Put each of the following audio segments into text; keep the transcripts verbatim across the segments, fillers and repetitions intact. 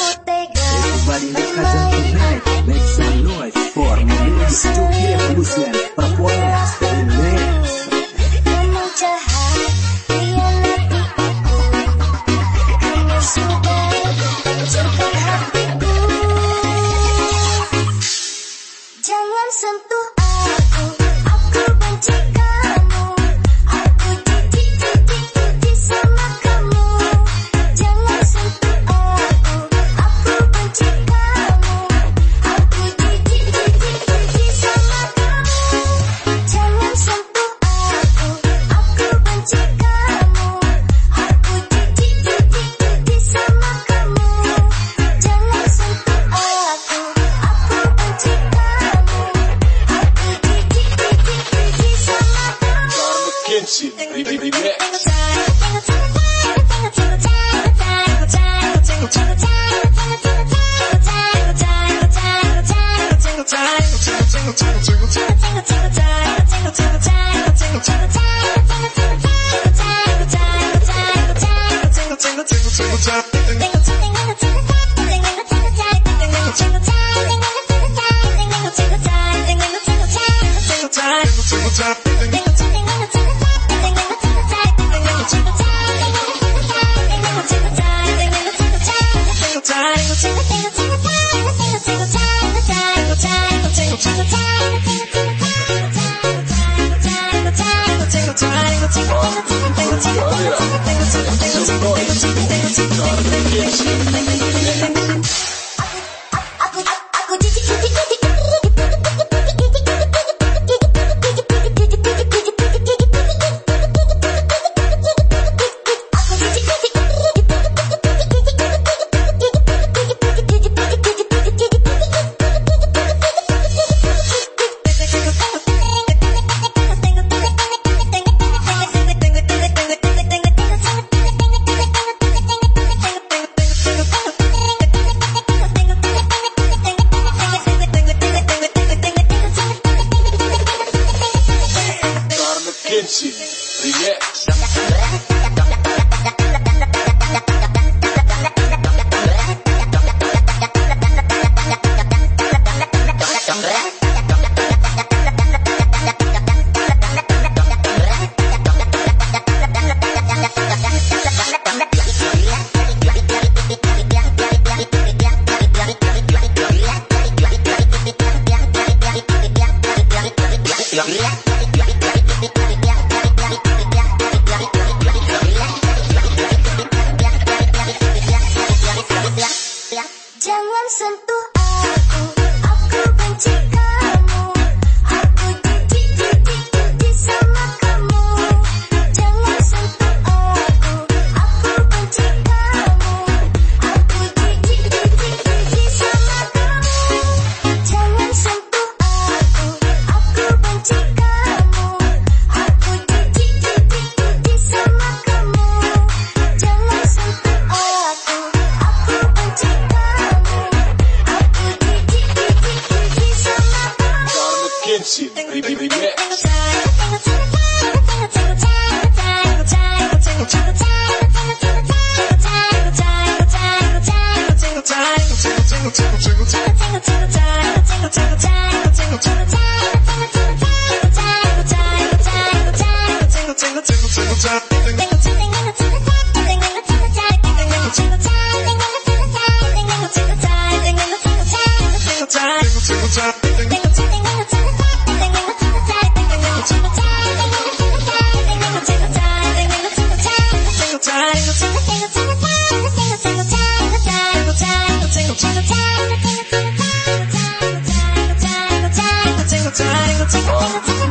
Everybody make a jump tonight. Make some noise for Mendes Joki Revolution Performance Remix. Kamu jahat, hianati aku. Kamu sudah hancurkan hatiku. Jangan sentuh aku, aku benci kamu. Aku jijik, jijik, jijik sama kamu. Jangan sentuh aku, aku benci kamu. Aku jijik, jijik, jijik sama kamu. Jangan sentuh aku, aku benci kamu. Aku jijik, jijik, jijik sama kamu. Jangan sentuh aku, aku benci kamu. Aku jijik, jijik, jijik sama kamu. Kenshi Remix. Kenshi Remix. Jangan sentuh aku, aku benci kamu. Aku jijik, jijik, jijik sama kamu. Jangan sentuh aku, aku benci kamu. Aku jijik, jijik, jijik sama kamu. Jangan sentuh aku, aku benci kamu. Aku jijik, jijik, jijik sama kamu. Jangan sentuh aku, aku benci kamu. Kenshi Remix.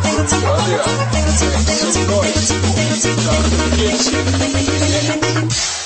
Kenshi